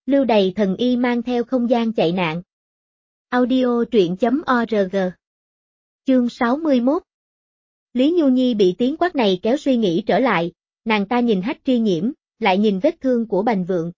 Lưu Đày thần y mang theo không gian chạy nạn. Audio truyện.org. Chương 61. Lý Nhu Nhi bị tiếng quát này kéo suy nghĩ trở lại, nàng ta nhìn Hách Tri Nhiễm, lại nhìn vết thương của Bành Vượng.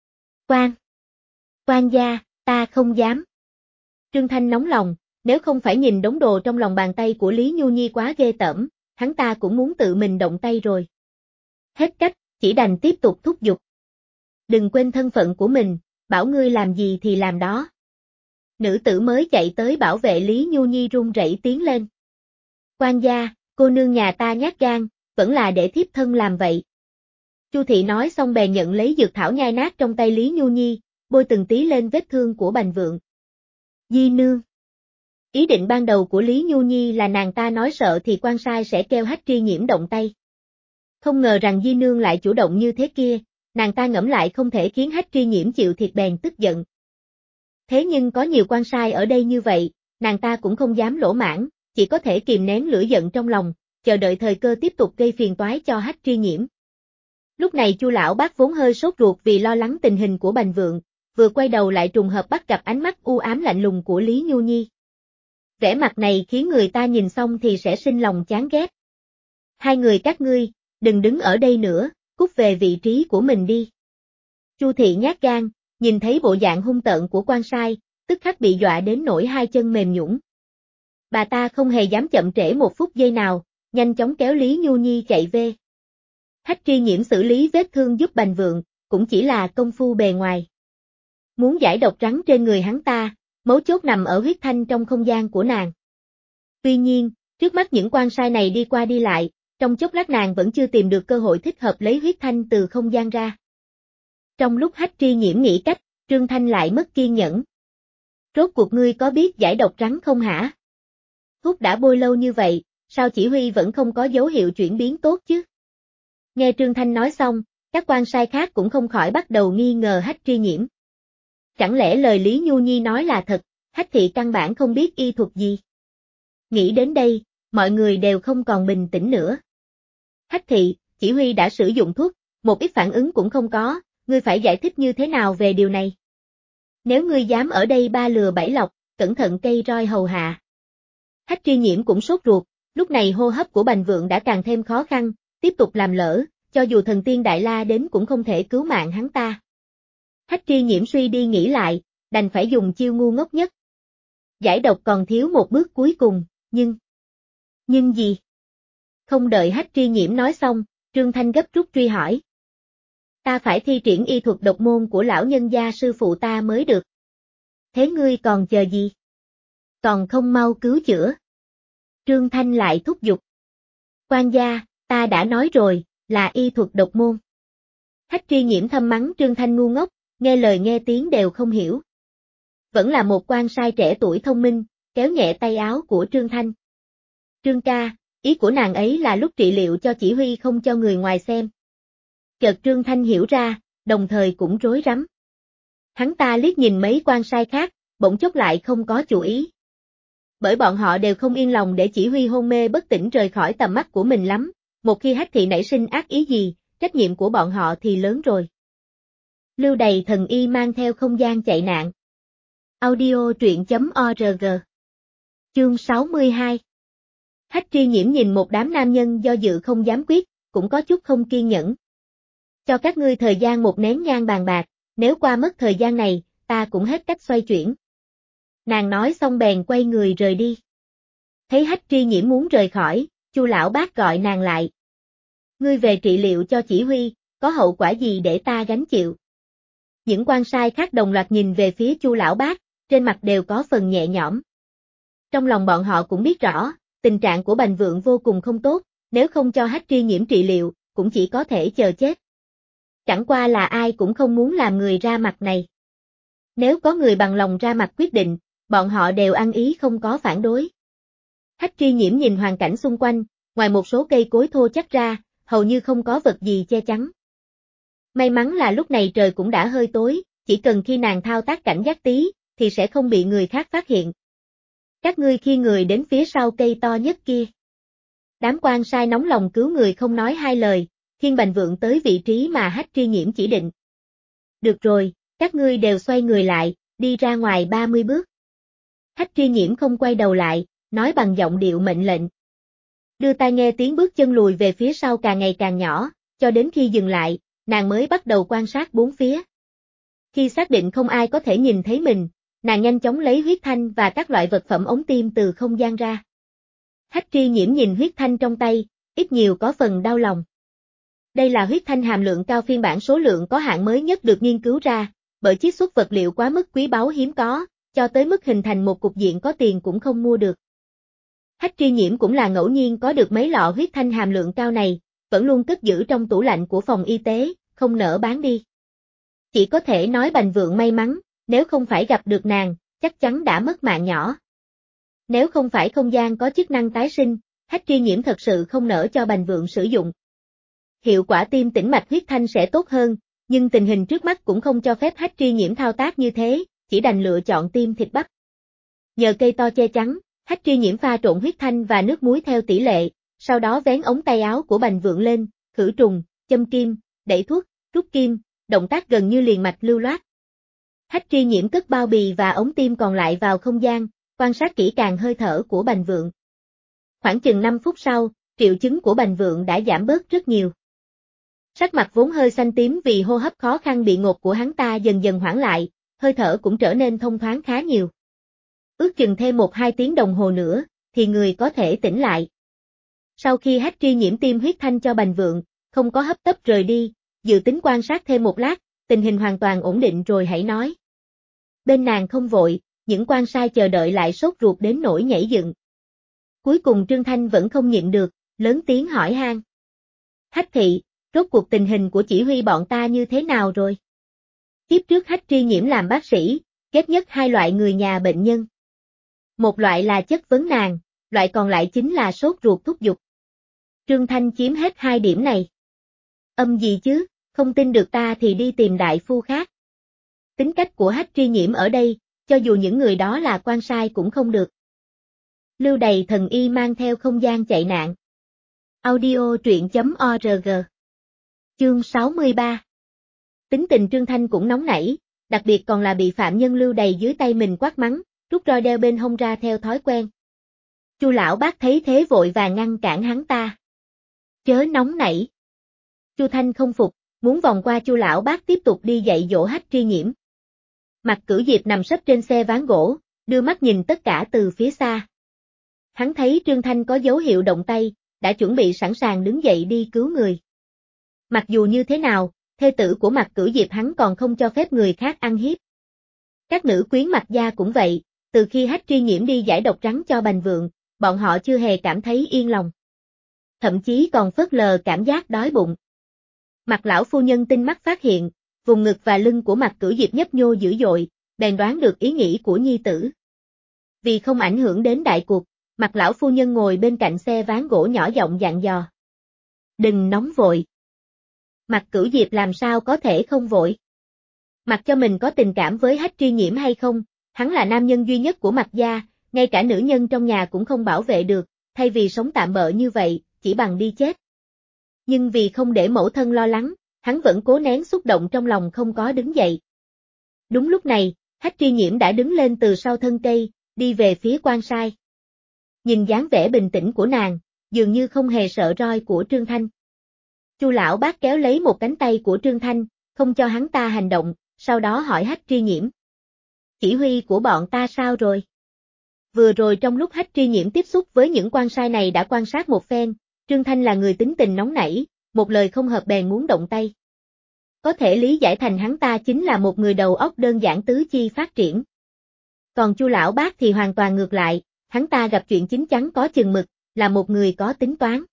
Quan gia, ta không dám. Trương Thanh nóng lòng, nếu không phải nhìn đống đồ trong lòng bàn tay của Lý Nhu Nhi quá ghê tởm, hắn ta cũng muốn tự mình động tay rồi. Hết cách, chỉ đành tiếp tục thúc giục. Đừng quên thân phận của mình, bảo ngươi làm gì thì làm đó. Nữ tử mới chạy tới bảo vệ Lý Nhu Nhi run rẩy tiến lên. Quan gia, cô nương nhà ta nhát gan, vẫn là để thiếp thân làm vậy. Chu thị nói xong bèn nhận lấy dược thảo nhai nát trong tay Lý Nhu Nhi, bôi từng tí lên vết thương của Bành Vượng. Di nương. Ý định ban đầu của Lý Nhu Nhi là nàng ta nói sợ thì quan sai sẽ kêu Hách Tri Nhiễm động tay. Không ngờ rằng Di nương lại chủ động như thế kia, nàng ta ngẫm lại không thể khiến Hách Tri Nhiễm chịu thiệt bèn tức giận. Thế nhưng có nhiều quan sai ở đây như vậy, nàng ta cũng không dám lỗ mãng, chỉ có thể kìm nén lửa giận trong lòng, chờ đợi thời cơ tiếp tục gây phiền toái cho Hách Tri Nhiễm. Lúc này Chu lão bác vốn hơi sốt ruột vì lo lắng tình hình của Bành Vượng, vừa quay đầu lại trùng hợp bắt gặp ánh mắt u ám lạnh lùng của Lý Nhu Nhi. Vẻ mặt này khiến người ta nhìn xong thì sẽ sinh lòng chán ghét. Hai người các ngươi, đừng đứng ở đây nữa, cút về vị trí của mình đi. Chu thị nhát gan, nhìn thấy bộ dạng hung tợn của quan sai, tức khắc bị dọa đến nỗi hai chân mềm nhũn. Bà ta không hề dám chậm trễ một phút giây nào, nhanh chóng kéo Lý Nhu Nhi chạy về. Hách Tri Nhiễm xử lý vết thương giúp Bành Vượng, cũng chỉ là công phu bề ngoài. Muốn giải độc rắn trên người hắn ta, mấu chốt nằm ở huyết thanh trong không gian của nàng. Tuy nhiên, trước mắt những quan sai này đi qua đi lại, trong chốc lát nàng vẫn chưa tìm được cơ hội thích hợp lấy huyết thanh từ không gian ra. Trong lúc Hách Tri Nhiễm nghĩ cách, Trương Thanh lại mất kiên nhẫn. Rốt cuộc ngươi có biết giải độc rắn không hả? Thuốc đã bôi lâu như vậy, sao chỉ huy vẫn không có dấu hiệu chuyển biến tốt chứ? Nghe Trương Thanh nói xong, các quan sai khác cũng không khỏi bắt đầu nghi ngờ Hách Tri Nhiễm. Chẳng lẽ lời Lý Nhu Nhi nói là thật, Hách thị căn bản không biết y thuật gì? Nghĩ đến đây, mọi người đều không còn bình tĩnh nữa. Hách thị, chỉ huy đã sử dụng thuốc, một ít phản ứng cũng không có, ngươi phải giải thích như thế nào về điều này? Nếu ngươi dám ở đây ba lừa bảy lọc, cẩn thận cây roi hầu hạ. Hách Tri Nhiễm cũng sốt ruột, lúc này hô hấp của Bành Vượng đã càng thêm khó khăn, tiếp tục làm lỡ, cho dù thần tiên Đại La đến cũng không thể cứu mạng hắn ta. Hách Tri Nhiễm suy đi nghĩ lại, đành phải dùng chiêu ngu ngốc nhất. Giải độc còn thiếu một bước cuối cùng, nhưng gì? Không đợi Hách Tri Nhiễm nói xong, Trương Thanh gấp rút truy hỏi. Ta phải thi triển y thuật độc môn của lão nhân gia sư phụ ta mới được. Thế ngươi còn chờ gì? Còn không mau cứu chữa. Trương Thanh lại thúc giục. Quan gia, ta đã nói rồi, là y thuật độc môn. Hách Tri Nhiễm thầm mắng Trương Thanh ngu ngốc, nghe lời nghe tiếng đều không hiểu. Vẫn là một quan sai trẻ tuổi thông minh, kéo nhẹ tay áo của Trương Thanh. Trương ca, ý của nàng ấy là lúc trị liệu cho chỉ huy không cho người ngoài xem. Chợt Trương Thanh hiểu ra, đồng thời cũng rối rắm. Hắn ta liếc nhìn mấy quan sai khác, bỗng chốc lại không có chủ ý. Bởi bọn họ đều không yên lòng để chỉ huy hôn mê bất tỉnh rời khỏi tầm mắt của mình lắm, một khi Hách thị nảy sinh ác ý gì, trách nhiệm của bọn họ thì lớn rồi. Lưu Đày thần y mang theo không gian chạy nạn. Audio truyện.org. Chương 62. Hách Tri Nhiễm nhìn một đám nam nhân do dự không dám quyết, cũng có chút không kiên nhẫn. Cho các ngươi thời gian một nén nhang bàn bạc, nếu qua mất thời gian này, ta cũng hết cách xoay chuyển. Nàng nói xong bèn quay người rời đi. Thấy Hách Tri Nhiễm muốn rời khỏi, Chu lão bác gọi nàng lại. Ngươi về trị liệu cho chỉ huy, có hậu quả gì để ta gánh chịu? Những quan sai khác đồng loạt nhìn về phía Chu lão bác, trên mặt đều có phần nhẹ nhõm. Trong lòng bọn họ cũng biết rõ, tình trạng của Bành Vượng vô cùng không tốt, nếu không cho Hách Tri Nhiễm trị liệu, cũng chỉ có thể chờ chết. Chẳng qua là ai cũng không muốn làm người ra mặt này. Nếu có người bằng lòng ra mặt quyết định, bọn họ đều ăn ý không có phản đối. Hách Tri Nhiễm nhìn hoàn cảnh xung quanh, ngoài một số cây cối thô chắc ra, hầu như không có vật gì che chắn. May mắn là lúc này trời cũng đã hơi tối, chỉ cần khi nàng thao tác cảnh giác tí, thì sẽ không bị người khác phát hiện. Các ngươi khi người đến phía sau cây to nhất kia. Đám quan sai nóng lòng cứu người không nói hai lời, khiêng Bành Vượng tới vị trí mà Hách Tri Nhiễm chỉ định. Được rồi, Các ngươi đều xoay người lại, đi ra ngoài 30 bước. Hách Tri Nhiễm không quay đầu lại, nói bằng giọng điệu mệnh lệnh. Đưa tai nghe tiếng bước chân lùi về phía sau càng ngày càng nhỏ, cho đến khi dừng lại, nàng mới bắt đầu quan sát bốn phía. Khi xác định không ai có thể nhìn thấy mình, nàng nhanh chóng lấy huyết thanh và các loại vật phẩm ống tiêm từ không gian ra. Hách Tri Nhiễm nhìn huyết thanh trong tay, ít nhiều có phần đau lòng. Đây là huyết thanh hàm lượng cao phiên bản số lượng có hạn mới nhất được nghiên cứu ra, bởi chiết xuất vật liệu quá mức quý báu hiếm có, cho tới mức hình thành một cục diện có tiền cũng không mua được. Hách Tri Nhiễm cũng là ngẫu nhiên có được mấy lọ huyết thanh hàm lượng cao này, vẫn luôn cất giữ trong tủ lạnh của phòng y tế, không nỡ bán đi. Chỉ có thể nói Bành Vượng may mắn, nếu không phải gặp được nàng, chắc chắn đã mất mạng nhỏ. Nếu không phải không gian có chức năng tái sinh, Hách Tri Nhiễm thật sự không nỡ cho Bành Vượng sử dụng. Hiệu quả tiêm tĩnh mạch huyết thanh sẽ tốt hơn, nhưng tình hình trước mắt cũng không cho phép Hách Tri Nhiễm thao tác như thế, chỉ đành lựa chọn tiêm thịt bắp. Nhờ cây to che chắn, Hách Tri Nhiễm pha trộn huyết thanh và nước muối theo tỷ lệ, sau đó vén ống tay áo của Bành Vượng lên, khử trùng, châm kim, đẩy thuốc, rút kim, động tác gần như liền mạch lưu loát. Hách Tri Nhiễm cất bao bì và ống tiêm còn lại vào không gian, quan sát kỹ càng hơi thở của Bành Vượng. Khoảng chừng 5 phút sau, triệu chứng của Bành Vượng đã giảm bớt rất nhiều. Sắc mặt vốn hơi xanh tím vì hô hấp khó khăn bị ngột của hắn ta dần dần hoãn lại, hơi thở cũng trở nên thông thoáng khá nhiều. Ước chừng thêm 1-2 tiếng đồng hồ nữa, thì người có thể tỉnh lại. Sau khi Hách Tri Nhiễm tiêm huyết thanh cho Bành Vượng, không có hấp tấp rời đi, dự tính quan sát thêm một lát, tình hình hoàn toàn ổn định rồi hãy nói. Bên nàng không vội, những quan sai chờ đợi lại sốt ruột đến nỗi nhảy dựng. Cuối cùng Trương Thanh vẫn không nhịn được, lớn tiếng hỏi han. Hách thị, rốt cuộc tình hình của chỉ huy bọn ta như thế nào rồi? Tiếp trước Hách Tri Nhiễm làm bác sĩ, ghét nhất hai loại người nhà bệnh nhân. Một loại là chất vấn nàng, loại còn lại chính là sốt ruột thúc giục. Trương Thanh chiếm hết hai điểm này. Âm gì chứ, không tin được ta thì đi tìm đại phu khác. Tính cách của Hách Tri Nhiễm ở đây, cho dù những người đó là quan sai cũng không được. Lưu Đầy thần y mang theo không gian chạy nạn. Audio truyện.org. Chương 63. Tính tình Trương Thanh cũng nóng nảy, đặc biệt còn là bị phạm nhân Lưu Đầy dưới tay mình quát mắng, rút roi đeo bên hông ra theo thói quen. Chu lão bác thấy thế vội vàng ngăn cản hắn ta. Chớ nóng nảy. Chu Thanh không phục, muốn vòng qua Chu lão bác tiếp tục đi dạy dỗ Hách Tri Nhiễm. Mạc Cửu Diệp nằm sấp trên xe ván gỗ, đưa mắt nhìn tất cả từ phía xa. Hắn thấy Trương Thanh có dấu hiệu động tay, đã chuẩn bị sẵn sàng đứng dậy đi cứu người. Mặc dù như thế nào, thê tử của Mạc Cửu Diệp hắn còn không cho phép người khác ăn hiếp. Các nữ quyến Mạc gia cũng vậy, từ khi Hách Tri Nhiễm đi giải độc trắng cho Bành Vượng, bọn họ chưa hề cảm thấy yên lòng. Thậm chí còn phớt lờ cảm giác đói bụng. Mạc lão phu nhân tinh mắt phát hiện, vùng ngực và lưng của Mạc Cửu Diệp nhấp nhô dữ dội, bèn đoán được ý nghĩ của nhi tử. Vì không ảnh hưởng đến đại cuộc, Mạc lão phu nhân ngồi bên cạnh xe ván gỗ nhỏ giọng dặn dò. Đừng nóng vội. Mạc Cửu Diệp làm sao có thể không vội. Mặc cho mình có tình cảm với Hách Tri Nhiễm hay không, hắn là nam nhân duy nhất của Mạc gia, ngay cả nữ nhân trong nhà cũng không bảo vệ được, thay vì sống tạm bợ như vậy, chỉ bằng đi chết. Nhưng vì không để mẫu thân lo lắng, hắn vẫn cố nén xúc động trong lòng không có đứng dậy. Đúng lúc này, Hách Tri Nhiễm đã đứng lên từ sau thân cây, đi về phía quan sai. Nhìn dáng vẻ bình tĩnh của nàng, dường như không hề sợ roi của Trương Thanh. Chu lão bác kéo lấy một cánh tay của Trương Thanh, không cho hắn ta hành động, sau đó hỏi Hách Tri Nhiễm. Chỉ huy của bọn ta sao rồi? Vừa rồi trong lúc Hách Tri Nhiễm tiếp xúc với những quan sai này đã quan sát một phen, Trương Thanh là người tính tình nóng nảy, một lời không hợp bèn muốn động tay. Có thể lý giải thành hắn ta chính là một người đầu óc đơn giản tứ chi phát triển. Còn Chu lão bác thì hoàn toàn ngược lại, hắn ta gặp chuyện chín chắn có chừng mực, là một người có tính toán.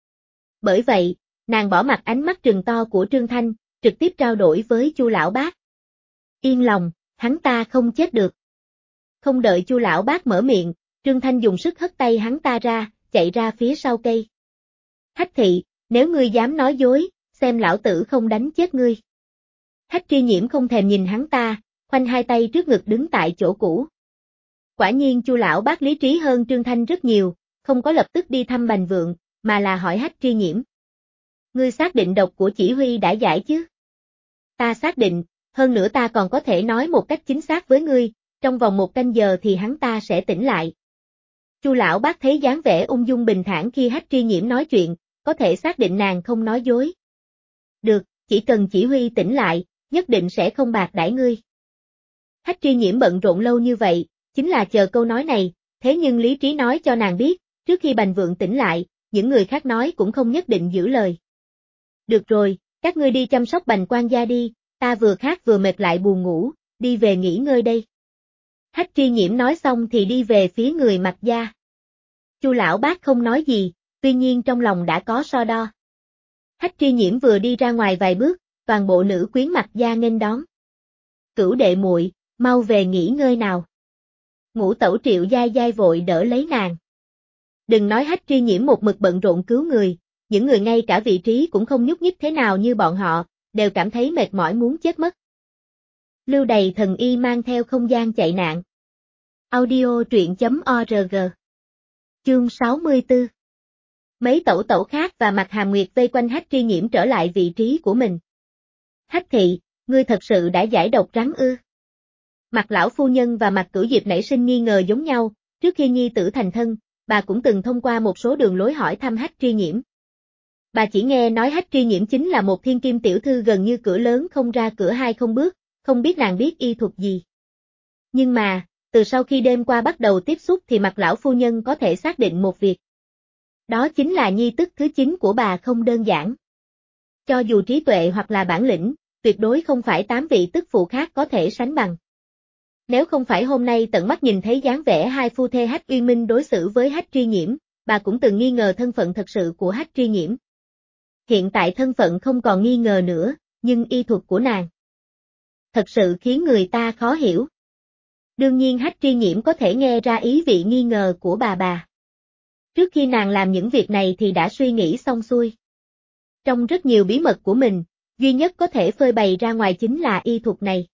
Bởi vậy, nàng bỏ mặc ánh mắt trừng to của Trương Thanh, trực tiếp trao đổi với Chu lão bác. Yên lòng, hắn ta không chết được. Không đợi Chu lão bác mở miệng, Trương Thanh dùng sức hất tay hắn ta ra, chạy ra phía sau cây. Hách thị, nếu ngươi dám nói dối, xem lão tử không đánh chết ngươi. Hách Tri Nhiễm không thèm nhìn hắn ta, khoanh hai tay trước ngực đứng tại chỗ cũ. Quả nhiên Chu lão bác lý trí hơn Trương Thanh rất nhiều, không có lập tức đi thăm Bành Vượng, mà là hỏi Hách Tri Nhiễm. Ngươi xác định độc của chỉ huy đã giải chứ? Ta xác định, Hơn nữa ta còn có thể nói một cách chính xác với ngươi, trong vòng 1 canh giờ thì hắn ta sẽ tỉnh lại. Chu lão bác thấy dáng vẻ ung dung bình thản khi Hách Tri Nhiễm nói chuyện, có thể xác định nàng không nói dối. Được, chỉ cần chỉ huy tỉnh lại, nhất định sẽ không bạc đãi ngươi. Hách Tri Nhiễm bận rộn lâu như vậy, chính là chờ câu nói này, thế nhưng lý trí nói cho nàng biết, trước khi Bành Vượng tỉnh lại, những người khác nói cũng không nhất định giữ lời. Được rồi, các ngươi đi chăm sóc Bành quan gia đi, ta vừa khát vừa mệt lại buồn ngủ, đi về nghỉ ngơi đây. Hách Tri Nhiễm nói xong thì đi về phía người Mạc gia. Chu lão bác không nói gì, tuy nhiên trong lòng đã có so đo. Hách Tri Nhiễm vừa đi ra ngoài vài bước, toàn bộ nữ quyến Mạc gia nghênh đón. Cửu đệ muội, mau về nghỉ ngơi nào. Ngũ tẩu Triệu Giai Giai vội đỡ lấy nàng. Đừng nói Hách Tri Nhiễm một mực bận rộn cứu người, những người ngay cả vị trí cũng không nhúc nhích thế nào như bọn họ, đều cảm thấy mệt mỏi muốn chết mất. Lưu Đầy Thần Y mang theo không gian chạy nạn. Audio truyện.org. Chương 64. Mấy tẩu tẩu khác và Mạc Hàm Nguyệt vây quanh Hách Tri Nhiễm trở lại vị trí của mình. Hách thị, ngươi thật sự đã giải độc rắn ư? Mạc lão phu nhân và Mạc Cửu Diệp nảy sinh nghi ngờ giống nhau, trước khi nhi tử thành thân, bà cũng từng thông qua một số đường lối hỏi thăm Hách Tri Nhiễm. Bà chỉ nghe nói Hách Tri Nhiễm chính là một thiên kim tiểu thư gần như cửa lớn không ra cửa hai không bước, không biết nàng biết y thuật gì. Nhưng mà, từ sau khi đêm qua bắt đầu tiếp xúc thì Mạc lão phu nhân có thể xác định một việc. Đó chính là nhi tức thứ 9 của bà không đơn giản. Cho dù trí tuệ hoặc là bản lĩnh, tuyệt đối không phải 8 vị tức phụ khác có thể sánh bằng. Nếu không phải hôm nay tận mắt nhìn thấy dáng vẻ hai phu thê Hách Uyên Minh đối xử với Hách Tri Nhiễm, bà cũng từng nghi ngờ thân phận thật sự của Hách Tri Nhiễm. Hiện tại thân phận không còn nghi ngờ nữa, nhưng y thuật của nàng thật sự khiến người ta khó hiểu. Đương nhiên Hách Tri Nhiễm có thể nghe ra ý vị nghi ngờ của bà. Trước khi nàng làm những việc này thì đã suy nghĩ xong xuôi. Trong rất nhiều bí mật của mình, duy nhất có thể phơi bày ra ngoài chính là y thuật này.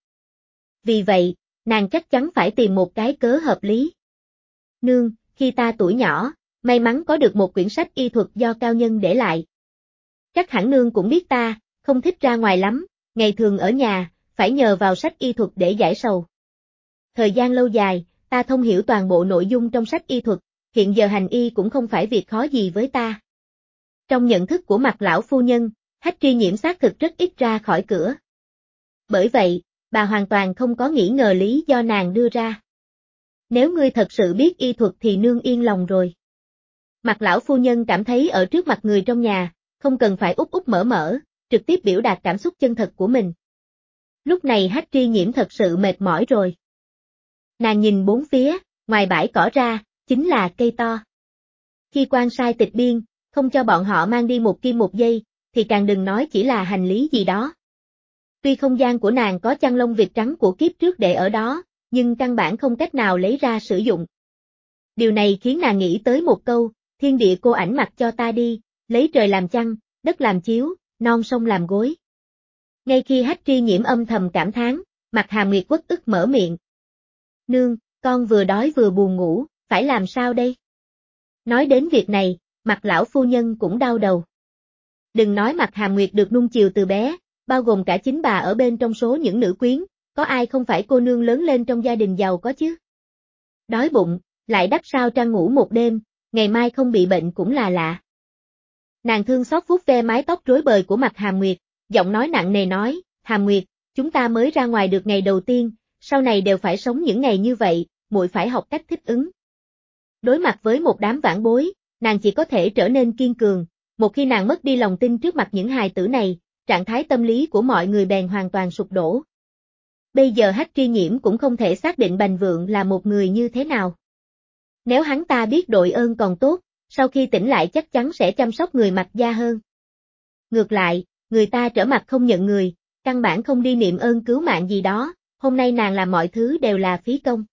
Vì vậy, nàng chắc chắn phải tìm một cái cớ hợp lý. Nương, khi ta tuổi nhỏ, may mắn có được một quyển sách y thuật do cao nhân để lại. Chắc hẳn nương cũng biết ta, không thích ra ngoài lắm, ngày thường ở nhà, phải nhờ vào sách y thuật để giải sầu. Thời gian lâu dài, ta thông hiểu toàn bộ nội dung trong sách y thuật, hiện giờ hành y cũng không phải việc khó gì với ta. Trong nhận thức của Mạc lão phu nhân, Hách Tri Nhiễm xác thực rất ít ra khỏi cửa. Bởi vậy, bà hoàn toàn không có nghĩ ngờ lý do nàng đưa ra. Nếu ngươi thật sự biết y thuật thì nương yên lòng rồi. Mạc lão phu nhân cảm thấy ở trước mặt người trong nhà, không cần phải úp úp mở mở, trực tiếp biểu đạt cảm xúc chân thật của mình. Lúc này Hách Tri Nhiễm thật sự mệt mỏi rồi. Nàng nhìn bốn phía, ngoài bãi cỏ ra, chính là cây to. Khi quan sai tịch biên, không cho bọn họ mang đi một kim một giây, thì càng đừng nói chỉ là hành lý gì đó. Tuy không gian của nàng có chăn lông vịt trắng của kiếp trước để ở đó, nhưng căn bản không cách nào lấy ra sử dụng. Điều này khiến nàng nghĩ tới một câu, thiên địa cô ảnh mặc cho ta đi, lấy trời làm chăn, đất làm chiếu, non sông làm gối. Ngay khi Hách Tri Nhiễm âm thầm cảm thán, Mạc Hàm Nguyệt uất ức mở miệng. Nương, con vừa đói vừa buồn ngủ, phải làm sao đây? Nói đến việc này, Mạc lão phu nhân cũng đau đầu. Đừng nói Mạc Hàm Nguyệt được nuông chiều từ bé, bao gồm cả chính bà ở bên trong số những nữ quyến, có ai không phải cô nương lớn lên trong gia đình giàu có chứ? Đói bụng, lại đắp sao trăng ngủ một đêm, ngày mai không bị bệnh cũng là lạ. Nàng thương xót vuốt ve mái tóc rối bời của Mạc Hàm Nguyệt, giọng nói nặng nề nói, Hàm Nguyệt, chúng ta mới ra ngoài được ngày đầu tiên, sau này đều phải sống những ngày như vậy, muội phải học cách thích ứng. Đối mặt với một đám vãn bối, nàng chỉ có thể trở nên kiên cường, một khi nàng mất đi lòng tin trước mặt những hài tử này, trạng thái tâm lý của mọi người bèn hoàn toàn sụp đổ. Bây giờ Hách Tri Nhiễm cũng không thể xác định Bành Vượng là một người như thế nào. Nếu hắn ta biết đội ơn còn tốt, sau khi tỉnh lại chắc chắn sẽ chăm sóc người Mạc gia hơn. Ngược lại, người ta trở mặt không nhận người, căn bản không đi niệm ơn cứu mạng gì đó, hôm nay nàng làm mọi thứ đều là phí công.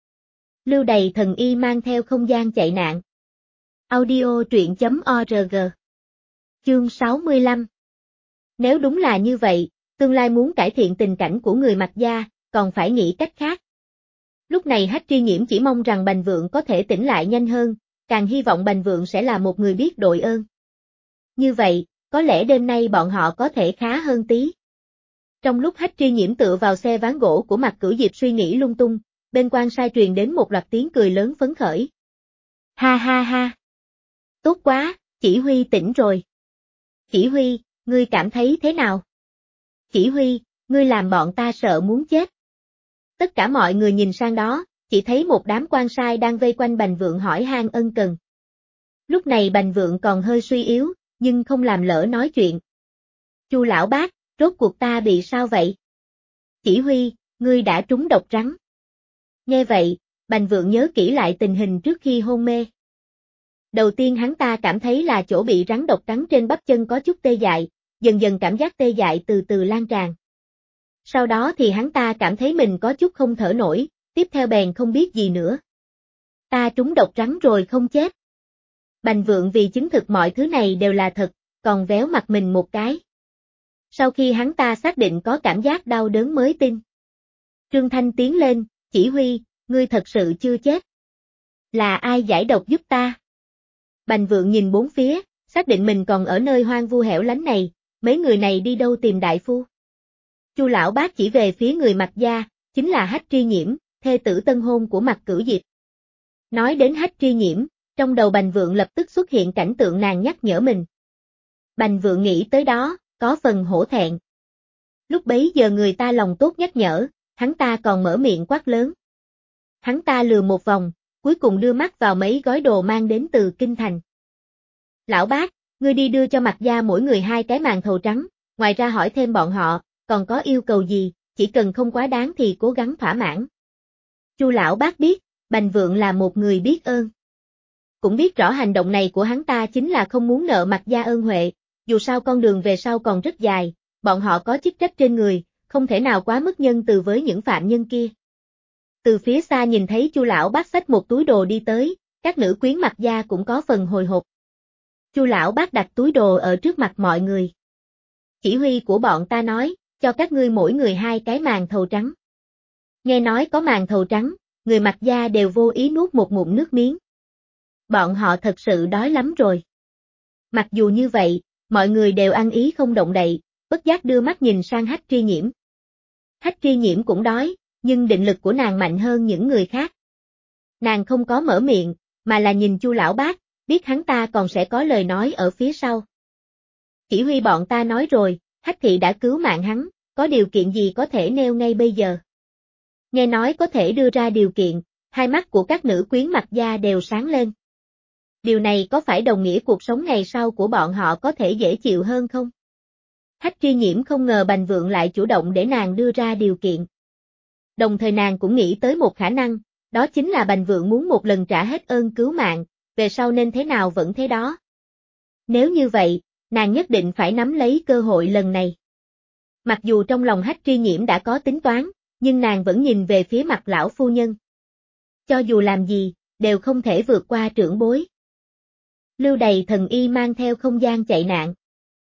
Lưu Đầy Thần Y mang theo không gian chạy nạn. Audio truyện.org. Chương 65. Nếu đúng là như vậy, tương lai muốn cải thiện tình cảnh của người Mạc gia, còn phải nghĩ cách khác. Lúc này Hách Tri Nhiễm chỉ mong rằng Bành Vượng có thể tỉnh lại nhanh hơn, càng hy vọng Bành Vượng sẽ là một người biết đội ơn. Như vậy, có lẽ đêm nay bọn họ có thể khá hơn tí. Trong lúc Hách Tri Nhiễm tựa vào xe ván gỗ của Mạc Cửu Diệp suy nghĩ lung tung, bên quan sai truyền đến một loạt tiếng cười lớn phấn khởi. Ha ha ha! Tốt quá, chỉ huy tỉnh rồi. Chỉ huy, ngươi cảm thấy thế nào? Chỉ huy, ngươi làm bọn ta sợ muốn chết. Tất cả mọi người nhìn sang đó, chỉ thấy một đám quan sai đang vây quanh Bành Vượng hỏi han ân cần. Lúc này Bành Vượng còn hơi suy yếu, nhưng không làm lỡ nói chuyện. Chu lão bác, rốt cuộc ta bị sao vậy? Chỉ huy, ngươi đã trúng độc rắn. Nghe vậy, Bành Vượng nhớ kỹ lại tình hình trước khi hôn mê. Đầu tiên hắn ta cảm thấy là chỗ bị rắn độc cắn trên bắp chân có chút tê dại, dần dần cảm giác tê dại từ từ lan tràn. Sau đó thì hắn ta cảm thấy mình có chút không thở nổi, tiếp theo bèn không biết gì nữa. Ta trúng độc rắn rồi không chết. Bành Vượng vì chứng thực mọi thứ này đều là thật, còn véo mặt mình một cái. Sau khi hắn ta xác định có cảm giác đau đớn mới tin. Trương Thanh tiến lên, chỉ huy, ngươi thật sự chưa chết. Là ai giải độc giúp ta? Bành Vượng nhìn bốn phía, xác định mình còn ở nơi hoang vu hẻo lánh này, mấy người này đi đâu tìm đại phu? Chu lão bác chỉ về phía người Mạc gia, chính là Hách Tri Nhiễm, thê tử tân hôn của Mạc Cửu Diệp. Nói đến Hách Tri Nhiễm, trong đầu Bành Vượng lập tức xuất hiện cảnh tượng nàng nhắc nhở mình. Bành Vượng nghĩ tới đó, có phần hổ thẹn. Lúc bấy giờ người ta lòng tốt nhắc nhở, hắn ta còn mở miệng quát lớn. Hắn ta lừa một vòng, cuối cùng đưa mắt vào mấy gói đồ mang đến từ Kinh Thành. Lão bác, ngươi đi đưa cho Mạc gia mỗi người 2 cái màn thầu trắng, ngoài ra hỏi thêm bọn họ, còn có yêu cầu gì, chỉ cần không quá đáng thì cố gắng thỏa mãn. Chu lão bác biết, Bành Vượng là một người biết ơn. Cũng biết rõ hành động này của hắn ta chính là không muốn nợ Mạc gia ơn huệ, dù sao con đường về sau còn rất dài, bọn họ có chức trách trên người, không thể nào quá mức nhân từ với những phạm nhân kia. Từ phía xa nhìn thấy Chu lão bác xách một túi đồ đi tới, các nữ quyến Mạc gia cũng có phần hồi hộp. Chu lão bác đặt túi đồ ở trước mặt mọi người. Chỉ huy của bọn ta nói, cho các ngươi mỗi người 2 cái màn thầu trắng. Nghe nói có màn thầu trắng, người Mạc gia đều vô ý nuốt một ngụm nước miếng. Bọn họ thật sự đói lắm rồi. Mặc dù như vậy, mọi người đều ăn ý không động đậy, bất giác đưa mắt nhìn sang Hách Tri Nhiễm. Hách Tri Nhiễm cũng đói, nhưng định lực của nàng mạnh hơn những người khác. Nàng không có mở miệng, mà là nhìn Chu lão bác, biết hắn ta còn sẽ có lời nói ở phía sau. Chỉ huy bọn ta nói rồi, Hách thị đã cứu mạng hắn, có điều kiện gì có thể nêu ngay bây giờ. Nghe nói có thể đưa ra điều kiện, hai mắt của các nữ quyến Mạc gia đều sáng lên. Điều này có phải đồng nghĩa cuộc sống ngày sau của bọn họ có thể dễ chịu hơn không? Hách Tri Nhiễm không ngờ Bành Vượng lại chủ động để nàng đưa ra điều kiện. Đồng thời nàng cũng nghĩ tới một khả năng, đó chính là Bành Vượng muốn một lần trả hết ơn cứu mạng, về sau nên thế nào vẫn thế đó. Nếu như vậy, nàng nhất định phải nắm lấy cơ hội lần này. Mặc dù trong lòng Hách Tri Nhiễm đã có tính toán, nhưng nàng vẫn nhìn về phía mặt lão phu nhân. Cho dù làm gì, đều không thể vượt qua trưởng bối. Lưu Đày thần y mang theo không gian chạy nạn.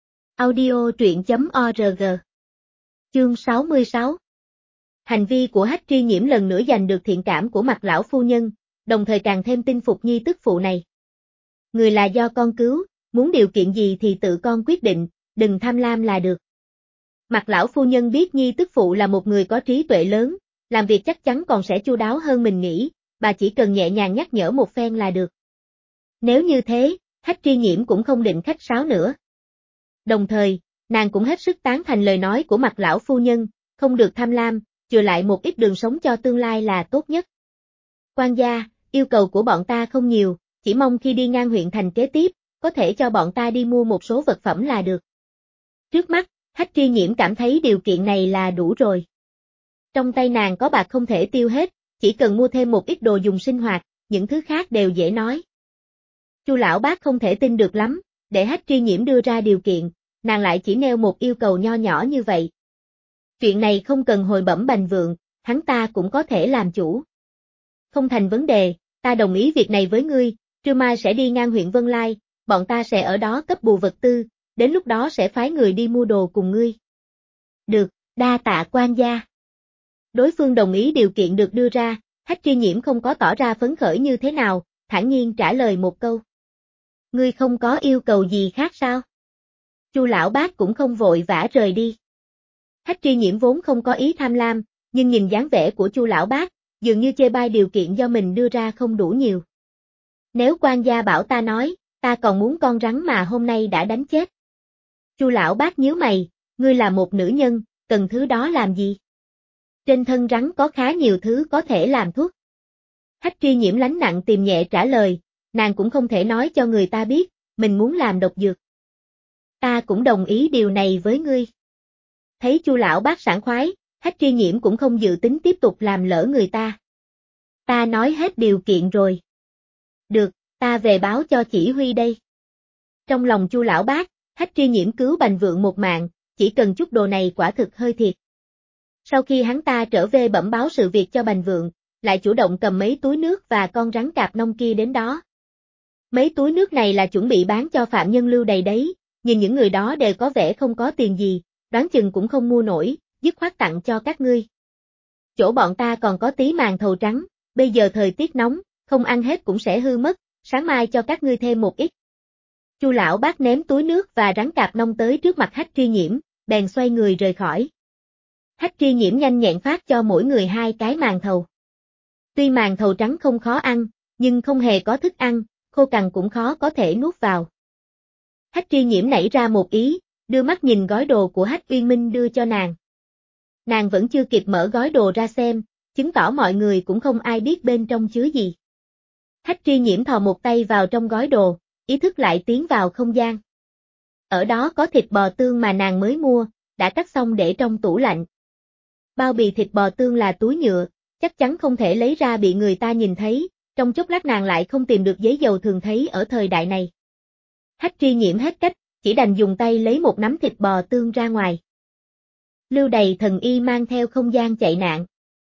Audio truyện.org. Chương 66. Hành vi của Hách Tri Nhiễm lần nữa giành được thiện cảm của mặt lão phu nhân, đồng thời càng thêm tin phục nhi tức phụ này. Người là do con cứu, muốn điều kiện gì thì tự con quyết định, đừng tham lam là được. Mặt lão phu nhân biết nhi tức phụ là một người có trí tuệ lớn, làm việc chắc chắn còn sẽ chu đáo hơn mình nghĩ, bà chỉ cần nhẹ nhàng nhắc nhở một phen là được. Nếu như thế, Hách Tri Nhiễm cũng không định khách sáo nữa. Đồng thời, nàng cũng hết sức tán thành lời nói của mặt lão phu nhân, không được tham lam, chừa lại một ít đường sống cho tương lai là tốt nhất. Quan gia, yêu cầu của bọn ta không nhiều, chỉ mong khi đi ngang huyện thành kế tiếp, có thể cho bọn ta đi mua một số vật phẩm là được. Trước mắt, Hách Tri Nhiễm cảm thấy điều kiện này là đủ rồi. Trong tay nàng có bạc không thể tiêu hết, chỉ cần mua thêm một ít đồ dùng sinh hoạt, những thứ khác đều dễ nói. Chu lão bác không thể tin được lắm, để Hách Tri Nhiễm đưa ra điều kiện, nàng lại chỉ nêu một yêu cầu nho nhỏ như vậy. Chuyện này không cần hồi bẩm Bành Vượng, hắn ta cũng có thể làm chủ. Không thành vấn đề, ta đồng ý việc này với ngươi, trưa mai sẽ đi ngang huyện Vân Lai, bọn ta sẽ ở đó cấp bù vật tư, đến lúc đó sẽ phái người đi mua đồ cùng ngươi. Được, đa tạ quan gia. Đối phương đồng ý điều kiện được đưa ra, Hách Tri Nhiễm không có tỏ ra phấn khởi như thế nào, thản nhiên trả lời một câu. Ngươi không có yêu cầu gì khác sao? Chu lão bác cũng không vội vã rời đi. Hách Tri Nhiễm vốn không có ý tham lam, nhưng nhìn dáng vẻ của Chu lão bác, dường như chê bai điều kiện do mình đưa ra không đủ nhiều. Nếu quan gia bảo ta nói, ta còn muốn con rắn mà hôm nay đã đánh chết. Chu lão bác nhíu mày, ngươi là một nữ nhân, cần thứ đó làm gì? Trên thân rắn có khá nhiều thứ có thể làm thuốc. Hách Tri Nhiễm lánh nặng tìm nhẹ trả lời, nàng cũng không thể nói cho người ta biết, mình muốn làm độc dược. Ta cũng đồng ý điều này với ngươi. Thấy Chu lão bác sảng khoái, Hách Tri Nhiễm cũng không dự tính tiếp tục làm lỡ người ta. Ta nói hết điều kiện rồi. Được, ta về báo cho chỉ huy đây. Trong lòng Chu lão bác, Hách Tri Nhiễm cứu Bành Vượng một mạng, chỉ cần chút đồ này quả thực hơi thiệt. Sau khi hắn ta trở về bẩm báo sự việc cho Bành Vượng, lại chủ động cầm mấy túi nước và con rắn cạp nông kia đến đó. Mấy túi nước này là chuẩn bị bán cho phạm nhân lưu đầy đấy, nhìn những người đó đều có vẻ không có tiền gì, đoán chừng cũng không mua nổi, dứt khoát tặng cho các ngươi. Chỗ bọn ta còn có tí màn thầu trắng, bây giờ thời tiết nóng, không ăn hết cũng sẽ hư mất, sáng mai cho các ngươi thêm một ít. Chu lão bác ném túi nước và rắn cạp nông tới trước mặt Hách Tri Nhiễm, bèn xoay người rời khỏi. Hách Tri Nhiễm nhanh nhẹn phát cho mỗi người 2 cái màn thầu. Tuy màn thầu trắng không khó ăn, nhưng không hề có thức ăn, khô cằn cũng khó có thể nuốt vào. Hách Tri Nhiễm nảy ra một ý, đưa mắt nhìn gói đồ của Hách Uyên Minh đưa cho nàng. Nàng vẫn chưa kịp mở gói đồ ra xem, chứng tỏ mọi người cũng không ai biết bên trong chứa gì. Hách Tri Nhiễm thò một tay vào trong gói đồ, ý thức lại tiến vào không gian. Ở đó có thịt bò tương mà nàng mới mua, đã cắt xong để trong tủ lạnh. Bao bì thịt bò tương là túi nhựa, chắc chắn không thể lấy ra bị người ta nhìn thấy, trong chốc lát nàng lại không tìm được giấy dầu thường thấy ở thời đại này. Hách Tri Nhiễm hết cách, chỉ đành dùng tay lấy một nắm thịt bò tương ra ngoài. Lưu Đầy Thần Y mang theo không gian chạy nạn.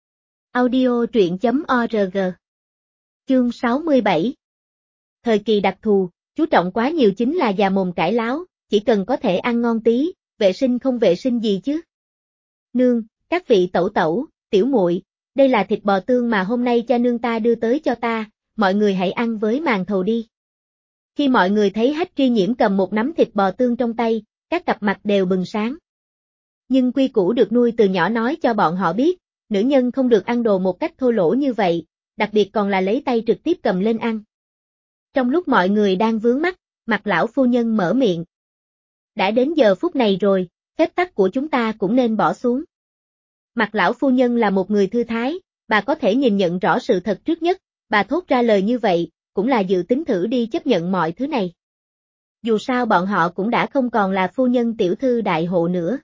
Audio truyện.org. Chương 67. Thời kỳ đặc thù, chú trọng quá nhiều chính là già mồm cãi láo, chỉ cần có thể ăn ngon tí, vệ sinh không vệ sinh gì chứ. Nương, các vị tẩu tẩu, tiểu muội, đây là thịt bò tương mà hôm nay cha nương ta đưa tới cho ta, mọi người hãy ăn với màn thầu đi. Khi mọi người thấy Hách Tri Nhiễm cầm một nắm thịt bò tương trong tay, các cặp mặt đều bừng sáng. Nhưng quy củ được nuôi từ nhỏ nói cho bọn họ biết, nữ nhân không được ăn đồ một cách thô lỗ như vậy, đặc biệt còn là lấy tay trực tiếp cầm lên ăn. Trong lúc mọi người đang vướng mắc, Mặt lão phu nhân mở miệng. Đã đến giờ phút này rồi, phép tắc của chúng ta cũng nên bỏ xuống. Mặt lão phu nhân là một người thư thái, bà có thể nhìn nhận rõ sự thật trước nhất, bà thốt ra lời như vậy, cũng là dự tính thử đi chấp nhận mọi thứ này. Dù sao bọn họ cũng đã không còn là phu nhân tiểu thư đại hộ nữa.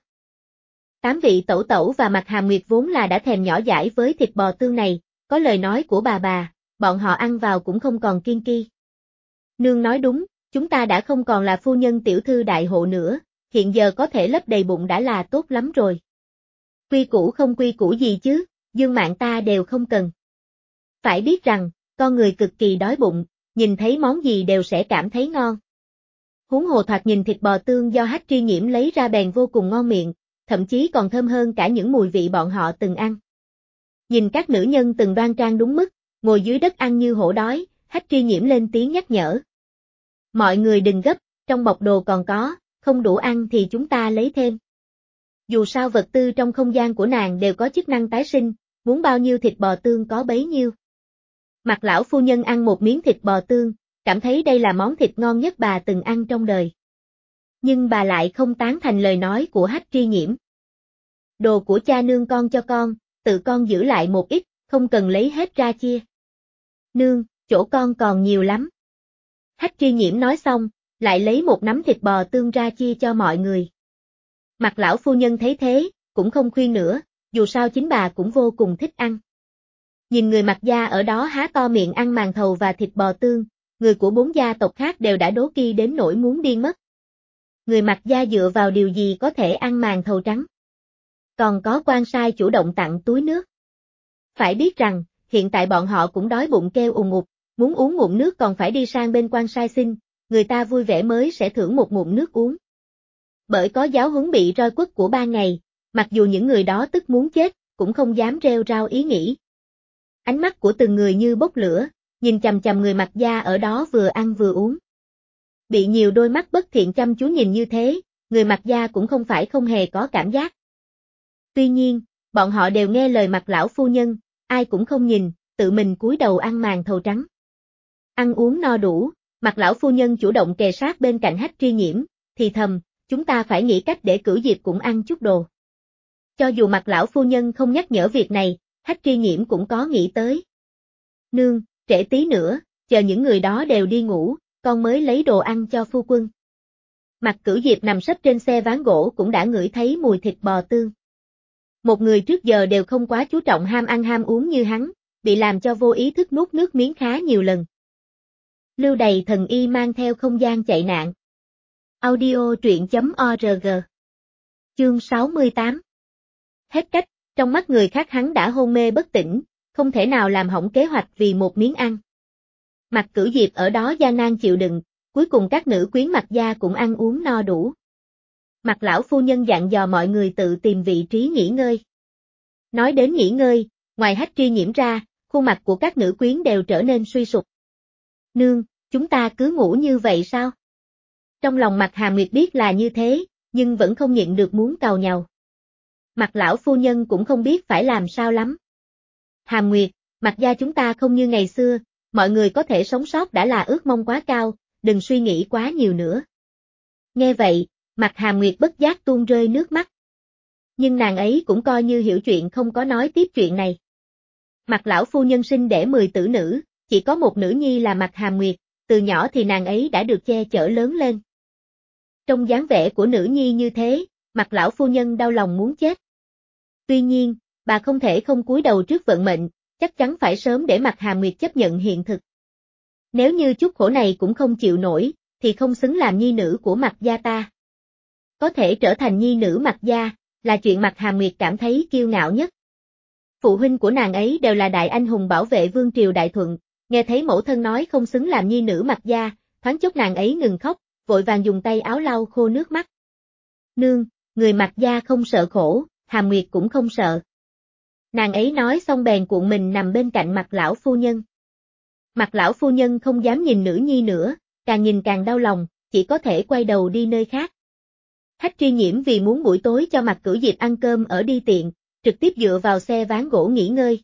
8 vị tẩu tẩu và Mặt Hàm Nguyệt vốn là đã thèm nhỏ dãi với thịt bò tương này, có lời nói của bà, bọn họ ăn vào cũng không còn kiêng kỳ. Nương nói đúng, chúng ta đã không còn là phu nhân tiểu thư đại hộ nữa, hiện giờ có thể lấp đầy bụng đã là tốt lắm rồi. Quy củ không quy củ gì chứ, dương mạng ta đều không cần. Phải biết rằng, con người cực kỳ đói bụng, nhìn thấy món gì đều sẽ cảm thấy ngon. Huống hồ thoạt nhìn thịt bò tương do Hách Tri Nhiễm lấy ra bèn vô cùng ngon miệng, thậm chí còn thơm hơn cả những mùi vị bọn họ từng ăn. Nhìn các nữ nhân từng đoan trang đúng mức, ngồi dưới đất ăn như hổ đói, Hách Tri Nhiễm lên tiếng nhắc nhở. Mọi người đừng gấp, trong bọc đồ còn có, không đủ ăn thì chúng ta lấy thêm. Dù sao vật tư trong không gian của nàng đều có chức năng tái sinh, muốn bao nhiêu thịt bò tương có bấy nhiêu. Mặt lão phu nhân ăn một miếng thịt bò tương, cảm thấy đây là món thịt ngon nhất bà từng ăn trong đời. Nhưng bà lại không tán thành lời nói của Hách Tri Nhiễm. Đồ của cha nương con cho con, tự con giữ lại một ít, không cần lấy hết ra chia. Nương, chỗ con còn nhiều lắm. Hách Tri Nhiễm nói xong, lại lấy một nắm thịt bò tương ra chia cho mọi người. Mặt lão phu nhân thấy thế, cũng không khuyên nữa, dù sao chính bà cũng vô cùng thích ăn. Nhìn người Mặt gia ở đó há to miệng ăn màn thầu và thịt bò tương, người của 4 gia tộc khác đều đã đố kỵ đến nỗi muốn điên mất. Người Mặt gia dựa vào điều gì có thể ăn màn thầu trắng? Còn có quan sai chủ động tặng túi nước. Phải biết rằng, hiện tại bọn họ cũng đói bụng kêu ùng ục, muốn uống ngụm nước còn phải đi sang bên quan sai xin, người ta vui vẻ mới sẽ thưởng một ngụm nước uống. Bởi có giáo huấn bị roi quất của 3 ngày, mặc dù những người đó tức muốn chết, cũng không dám rêu rao ý nghĩ. Ánh mắt của từng người như bốc lửa, nhìn chằm chằm người Mặt gia ở đó vừa ăn vừa uống. Bị nhiều đôi mắt bất thiện chăm chú nhìn như thế, người Mặt gia cũng không phải không hề có cảm giác. Tuy nhiên, bọn họ đều nghe lời Mạc lão phu nhân, ai cũng không nhìn, tự mình cúi đầu ăn màn thầu trắng. Ăn uống no đủ, Mạc lão phu nhân chủ động kề sát bên cạnh Hách Tri Nhiễm, thì thầm, chúng ta phải nghĩ cách để Cửu Diệp cũng ăn chút đồ. Cho dù Mạc lão phu nhân không nhắc nhở việc này, Hách Tri Nhiễm cũng có nghĩ tới. Nương, trễ tí nữa, chờ những người đó đều đi ngủ, con mới lấy đồ ăn cho phu quân. Mạc Cửu Diệp nằm sấp trên xe ván gỗ cũng đã ngửi thấy mùi thịt bò tương. Một người trước giờ đều không quá chú trọng ham ăn ham uống như hắn, bị làm cho vô ý thức nuốt nước miếng khá nhiều lần. Lưu Đày thần y mang theo không gian chạy nạn. Audio truyện.org. Chương 68. Hết cách, trong mắt người khác hắn đã hôn mê bất tỉnh, không thể nào làm hỏng kế hoạch vì một miếng ăn. Mạc Cửu Diệp ở đó gian nan chịu đựng, cuối cùng các nữ quyến Mạc gia cũng ăn uống no đủ. Mạc lão phu nhân dặn dò mọi người tự tìm vị trí nghỉ ngơi. Nói đến nghỉ ngơi, ngoài Hách Tri Nhiễm ra, khuôn mặt của các nữ quyến đều trở nên suy sụp. Nương, chúng ta cứ ngủ như vậy sao? Trong lòng Mạc Hà Nguyệt biết là như thế, nhưng vẫn không nhịn được muốn càu nhàu. Mạc lão phu nhân cũng không biết phải làm sao lắm. Hàm Nguyệt, Mạc gia chúng ta không như ngày xưa, mọi người có thể sống sót đã là ước mong quá cao, đừng suy nghĩ quá nhiều nữa. Nghe vậy, Mạc Hàm Nguyệt bất giác tuôn rơi nước mắt. Nhưng nàng ấy cũng coi như hiểu chuyện không có nói tiếp chuyện này. Mạc lão phu nhân sinh đẻ 10 tử nữ, chỉ có một nữ nhi là Mạc Hàm Nguyệt, từ nhỏ thì nàng ấy đã được che chở lớn lên. Trong dáng vẻ của nữ nhi như thế, Mạc lão phu nhân đau lòng muốn chết. Tuy nhiên, bà không thể không cúi đầu trước vận mệnh, chắc chắn phải sớm để Mạc Hàm Nguyệt chấp nhận hiện thực. Nếu như chút khổ này cũng không chịu nổi, thì không xứng làm nhi nữ của Mạc gia ta. Có thể trở thành nhi nữ Mạc gia, là chuyện Mạc Hàm Nguyệt cảm thấy kiêu ngạo nhất. Phụ huynh của nàng ấy đều là đại anh hùng bảo vệ vương triều Đại Thuận, nghe thấy mẫu thân nói không xứng làm nhi nữ Mạc gia, thoáng chốc nàng ấy ngừng khóc, vội vàng dùng tay áo lau khô nước mắt. Nương, người Mạc gia không sợ khổ, Hàm Nguyệt cũng không sợ. Nàng ấy nói xong bèn cuộn mình nằm bên cạnh Mạc lão phu nhân. Mạc lão phu nhân không dám nhìn nữ nhi nữa, càng nhìn càng đau lòng, chỉ có thể quay đầu đi nơi khác. Hách Tri Nhiễm vì muốn buổi tối cho Mạc Cửu Diệp ăn cơm ở đi tiện, trực tiếp dựa vào xe ván gỗ nghỉ ngơi.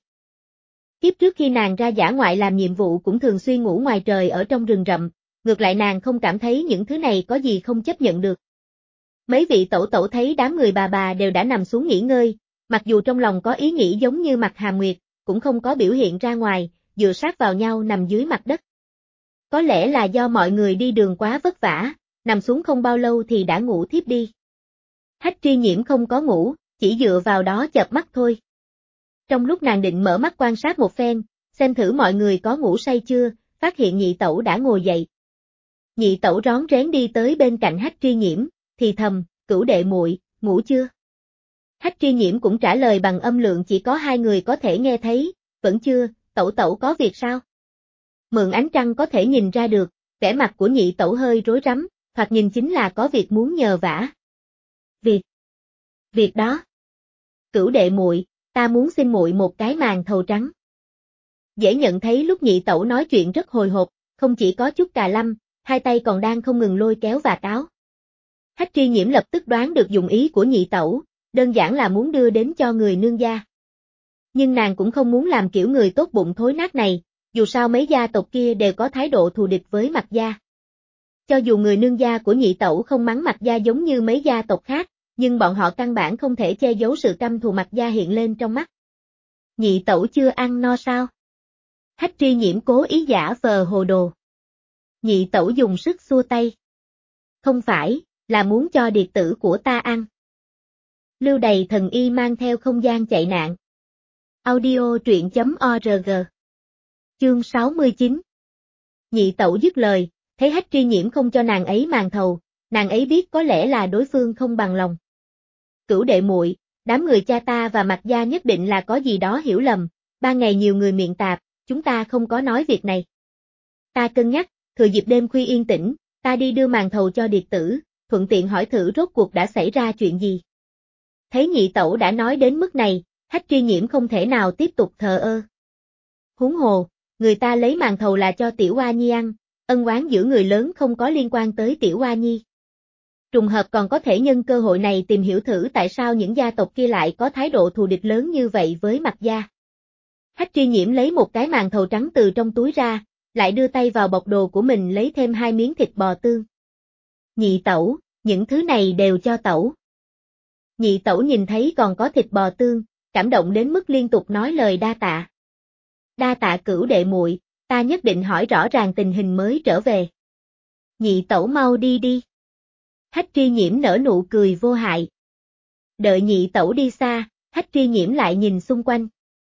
Kiếp trước khi nàng ra dã ngoại làm nhiệm vụ cũng thường xuyên ngủ ngoài trời ở trong rừng rậm, ngược lại nàng không cảm thấy những thứ này có gì không chấp nhận được. Mấy vị tẩu tẩu thấy đám người bà đều đã nằm xuống nghỉ ngơi, mặc dù trong lòng có ý nghĩ giống như Mạc Hàm Nguyệt, cũng không có biểu hiện ra ngoài, dựa sát vào nhau nằm dưới mặt đất. Có lẽ là do mọi người đi đường quá vất vả, nằm xuống không bao lâu thì đã ngủ thiếp đi. Hách Tri Nhiễm không có ngủ, chỉ dựa vào đó chợp mắt thôi. Trong lúc nàng định mở mắt quan sát một phen, xem thử mọi người có ngủ say chưa, phát hiện nhị tẩu đã ngồi dậy. Nhị tẩu rón rén đi tới bên cạnh Hách Tri Nhiễm, thì thầm, Cửu đệ muội, ngủ chưa? Hách Tri Nhiễm cũng trả lời bằng âm lượng chỉ có hai người có thể nghe thấy, vẫn chưa, tẩu tẩu có việc sao? Mượn ánh trăng có thể nhìn ra được, vẻ mặt của nhị tẩu hơi rối rắm, thoạt nhìn chính là có việc muốn nhờ vả. Việc đó. Cửu đệ muội, ta muốn xin muội một cái màn thầu trắng. Dễ nhận thấy lúc nhị tẩu nói chuyện rất hồi hộp, không chỉ có chút cà lâm, hai tay còn đang không ngừng lôi kéo và áo. Hách Tri Nhiễm lập tức đoán được dụng ý của nhị tẩu, đơn giản là muốn đưa đến cho người nương gia. Nhưng nàng cũng không muốn làm kiểu người tốt bụng thối nát này, dù sao mấy gia tộc kia đều có thái độ thù địch với Mạc gia. Cho dù người nương gia của nhị tẩu không mắng Mạc gia giống như mấy gia tộc khác, nhưng bọn họ căn bản không thể che giấu sự căm thù Mạc gia hiện lên trong mắt. Nhị tẩu chưa ăn no sao? Hách Tri Nhiễm cố ý giả vờ hồ đồ. Nhị tẩu dùng sức xua tay. Không phải, là muốn cho điệt tử của ta ăn. Lưu Đày thần y mang theo không gian chạy nạn. Audio truyện.org. Chương 69. Nhị tẩu dứt lời, thấy Hách Tri Nhiễm không cho nàng ấy màn thầu, nàng ấy biết có lẽ là đối phương không bằng lòng. Cửu đệ muội, đám người cha ta và Mạc gia nhất định là có gì đó hiểu lầm, ban ngày nhiều người miệng tạp, chúng ta không có nói việc này. Ta cân nhắc, thừa dịp đêm khuya yên tĩnh, ta đi đưa màn thầu cho điệt tử, thuận tiện hỏi thử rốt cuộc đã xảy ra chuyện gì. Thấy nhị tẩu đã nói đến mức này, Hách Tri Nhiễm không thể nào tiếp tục thờ ơ. Huống hồ, người ta lấy màn thầu là cho Tiểu Oa Nhi ăn, ân oán giữa người lớn không có liên quan tới Tiểu Oa Nhi. Trùng hợp còn có thể nhân cơ hội này tìm hiểu thử tại sao những gia tộc kia lại có thái độ thù địch lớn như vậy với Mạc gia. Hách Tri Nhiễm lấy một cái màn thầu trắng từ trong túi ra, lại đưa tay vào bọc đồ của mình lấy thêm 2 miếng thịt bò tương. Nhị tẩu, những thứ này đều cho tẩu. Nhị tẩu nhìn thấy còn có thịt bò tương, cảm động đến mức liên tục nói lời đa tạ. Đa tạ Cửu đệ muội, ta nhất định hỏi rõ ràng tình hình mới trở về. Nhị tẩu mau đi đi. Hách Tri Nhiễm nở nụ cười vô hại. Đợi nhị tẩu đi xa, Hách Tri Nhiễm lại nhìn xung quanh.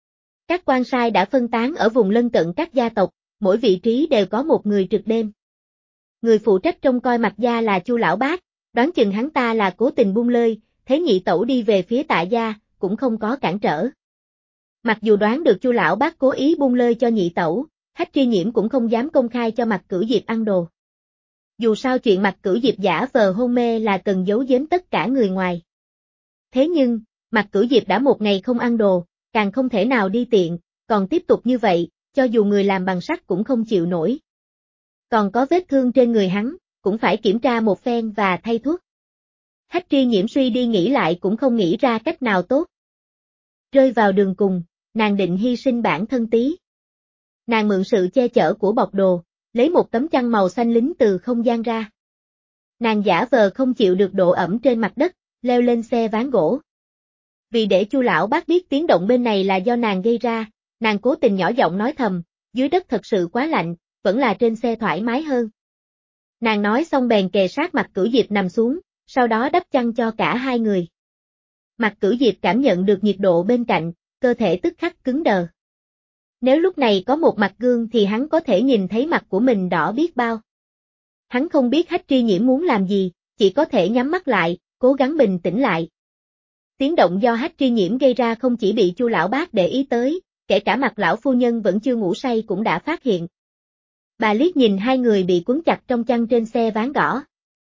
Các quan sai đã phân tán ở vùng lân cận các gia tộc, mỗi vị trí đều có một người trực đêm. Người phụ trách trông coi Mạc gia là Chu lão bác, đoán chừng hắn ta là cố tình buông lơi, thế nhị tẩu đi về phía Tạ gia, cũng không có cản trở. Mặc dù đoán được Chu lão bác cố ý buông lơi cho nhị tẩu, Hách Tri Nhiễm cũng không dám công khai cho Mạc Cửu Diệp ăn đồ. Dù sao chuyện Mạc Cửu Diệp giả vờ hôn mê là cần giấu giếm tất cả người ngoài. Thế nhưng, Mạc Cửu Diệp đã một ngày không ăn đồ, càng không thể nào đi tiện, còn tiếp tục như vậy, cho dù người làm bằng sắt cũng không chịu nổi. Còn có vết thương trên người hắn, cũng phải kiểm tra một phen và thay thuốc. Hách Tri Nhiễm suy đi nghĩ lại cũng không nghĩ ra cách nào tốt. Rơi vào đường cùng, nàng định hy sinh bản thân tí. Nàng mượn sự che chở của bọc đồ, lấy một tấm chăn màu xanh lính từ không gian ra. Nàng giả vờ không chịu được độ ẩm trên mặt đất, leo lên xe ván gỗ. Vì để Chu lão bác biết tiếng động bên này là do nàng gây ra, nàng cố tình nhỏ giọng nói thầm, dưới đất thật sự quá lạnh, vẫn là trên xe thoải mái hơn. Nàng nói xong bèn kề sát Mạc Cửu Diệp nằm xuống, sau đó đắp chăn cho cả hai người. Mạc Cửu Diệp cảm nhận được nhiệt độ bên cạnh, cơ thể tức khắc cứng đờ. Nếu lúc này có một mặt gương thì hắn có thể nhìn thấy mặt của mình đỏ biết bao. Hắn không biết Hách Tri Nhiễm muốn làm gì, chỉ có thể nhắm mắt lại, cố gắng bình tĩnh lại. Tiếng động do Hách Tri Nhiễm gây ra không chỉ bị Chu lão bác để ý tới, kể cả Mạc lão phu nhân vẫn chưa ngủ say cũng đã phát hiện. Bà liếc nhìn hai người bị quấn chặt trong chăn trên xe ván gõ.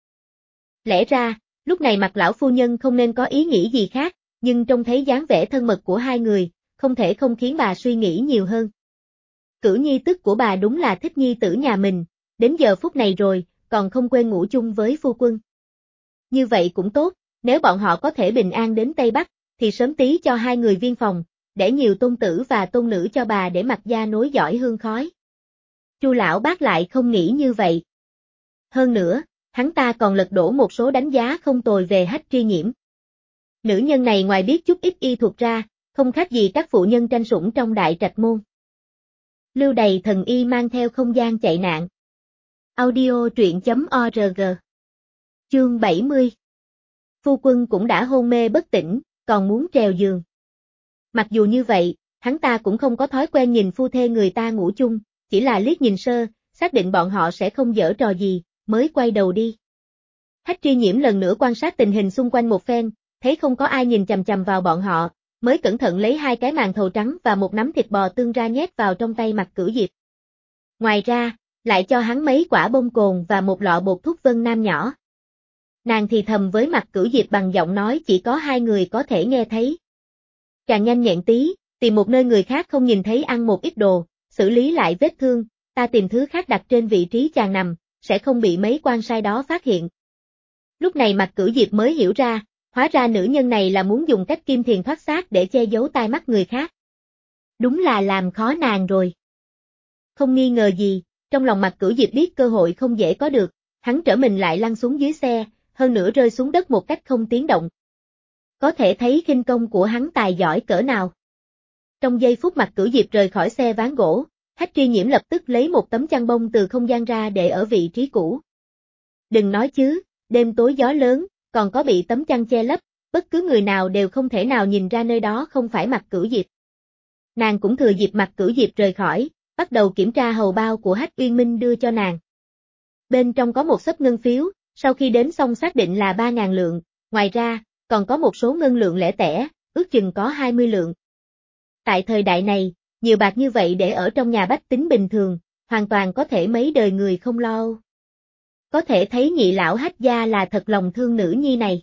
Lẽ ra, lúc này Mạc lão phu nhân không nên có ý nghĩ gì khác, nhưng trông thấy dáng vẻ thân mật của hai người, không thể không khiến bà suy nghĩ nhiều hơn. Cửu nhi tức của bà đúng là thích nhi tử nhà mình, đến giờ phút này rồi, còn không quên ngủ chung với phu quân. Như vậy cũng tốt, nếu bọn họ có thể bình an đến Tây Bắc, thì sớm tí cho hai người viên phòng, để nhiều tôn tử và tôn nữ cho bà để Mạc gia nối dõi hương khói. Chu lão bác lại không nghĩ như vậy. Hơn nữa, hắn ta còn lật đổ một số đánh giá không tồi về Hách Tri Nhiễm. Nữ nhân này ngoài biết chút ít y thuật ra, không khác gì các phụ nhân tranh sủng trong đại trạch môn. Lưu Đầy thần y mang theo không gian chạy nạn. Audio truyện.org. Chương 70. Phu quân cũng đã hôn mê bất tỉnh, còn muốn trèo giường. Mặc dù như vậy, hắn ta cũng không có thói quen nhìn phu thê người ta ngủ chung, chỉ là liếc nhìn sơ, xác định bọn họ sẽ không giở trò gì, mới quay đầu đi. Hách Tri Nhiễm lần nữa quan sát tình hình xung quanh một phen, thấy không có ai nhìn chằm chằm vào bọn họ, mới cẩn thận lấy 2 cái màn thầu trắng và một nắm thịt bò tương ra nhét vào trong tay Mạc Cửu Diệp. Ngoài ra, lại cho hắn mấy quả bông cồn và một lọ bột thuốc Vân Nam nhỏ. Nàng thì thầm với Mạc Cửu Diệp bằng giọng nói chỉ có hai người có thể nghe thấy. Chàng nhanh nhẹn tí, tìm một nơi người khác không nhìn thấy ăn một ít đồ, xử lý lại vết thương, ta tìm thứ khác đặt trên vị trí chàng nằm, sẽ không bị mấy quan sai đó phát hiện. Lúc này Mạc Cửu Diệp mới hiểu ra, hóa ra nữ nhân này là muốn dùng cách kim thiền thoát xác để che giấu tai mắt người khác. Đúng là làm khó nàng rồi. Không nghi ngờ gì, trong lòng Mạc Cửu Diệp biết cơ hội không dễ có được, hắn trở mình lại lăn xuống dưới xe, hơn nữa rơi xuống đất một cách không tiếng động. Có thể thấy khinh công của hắn tài giỏi cỡ nào. Trong giây phút Mạc Cửu Diệp rời khỏi xe ván gỗ, Hách Tri Nhiễm lập tức lấy một tấm chăn bông từ không gian ra để ở vị trí cũ. Đừng nói chứ, đêm tối gió lớn, còn có bị tấm chăn che lấp, bất cứ người nào đều không thể nào nhìn ra nơi đó không phải Mạc Cửu Diệp. Nàng cũng thừa dịp Mạc Cửu Diệp rời khỏi, bắt đầu kiểm tra hầu bao của Hách Uyên Minh đưa cho nàng. Bên trong có một xấp ngân phiếu, sau khi đếm xong xác định là 3.000 lượng, ngoài ra, còn có một số ngân lượng lẻ tẻ, ước chừng có 20 lượng. Tại thời đại này, nhiều bạc như vậy để ở trong nhà bách tính bình thường, hoàn toàn có thể mấy đời người không lo. Có thể thấy nhị lão Hách gia là thật lòng thương nữ nhi này.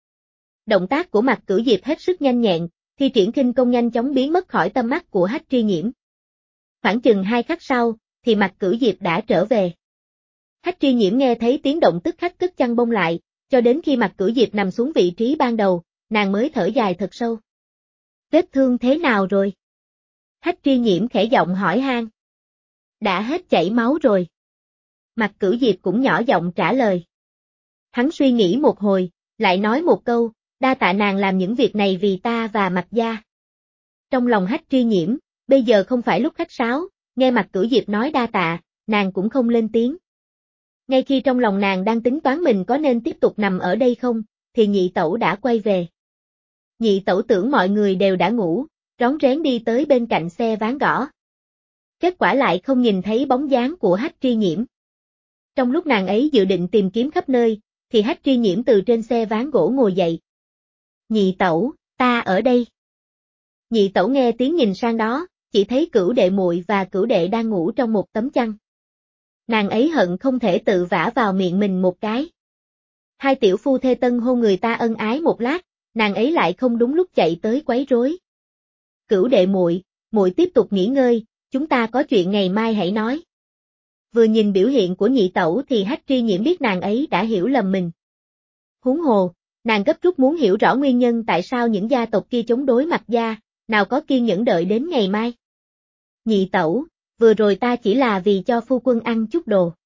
Động tác của Mạc Cửu Diệp hết sức nhanh nhẹn, thi triển khinh công nhanh chóng biến mất khỏi tầm mắt của Hách Tri Nhiễm. Khoảng chừng 2 khắc sau, thì Mạc Cửu Diệp đã trở về. Hách Tri Nhiễm nghe thấy tiếng động tức khắc cất chăn bông lại, cho đến khi Mạc Cửu Diệp nằm xuống vị trí ban đầu, nàng mới thở dài thật sâu. Vết thương thế nào rồi? Hách Tri Nhiễm khẽ giọng hỏi han. Đã hết chảy máu rồi. Mạc Cửu Diệp cũng nhỏ giọng trả lời. Hắn suy nghĩ một hồi, lại nói một câu, đa tạ nàng làm những việc này vì ta và Mạc gia. Trong lòng Hách Tri Nhiễm, bây giờ không phải lúc khách sáo, nghe Mạc Cửu Diệp nói đa tạ, nàng cũng không lên tiếng. Ngay khi trong lòng nàng đang tính toán mình có nên tiếp tục nằm ở đây không, thì nhị tẩu đã quay về. Nhị tẩu tưởng mọi người đều đã ngủ, rón rén đi tới bên cạnh xe ván gõ. Kết quả lại không nhìn thấy bóng dáng của Hách Tri Nhiễm. Trong lúc nàng ấy dự định tìm kiếm khắp nơi, thì Hách Tri Nhiễm từ trên xe ván gỗ ngồi dậy. Nhị tẩu, ta ở đây. Nhị tẩu nghe tiếng nhìn sang đó, chỉ thấy Cửu đệ muội và Cửu đệ đang ngủ trong một tấm chăn. Nàng ấy hận không thể tự vả vào miệng mình một cái. Hai tiểu phu thê tân hôn người ta ân ái một lát, nàng ấy lại không đúng lúc chạy tới quấy rối. Cửu đệ muội, muội tiếp tục nghỉ ngơi, chúng ta có chuyện ngày mai hãy nói. Vừa nhìn biểu hiện của nhị tẩu thì Hách Tri Nhiễm biết nàng ấy đã hiểu lầm mình. Huống hồ, nàng gấp rút muốn hiểu rõ nguyên nhân tại sao những gia tộc kia chống đối Mạc gia, nào có kiên nhẫn đợi đến ngày mai. Nhị tẩu, vừa rồi ta chỉ là vì cho phu quân ăn chút đồ.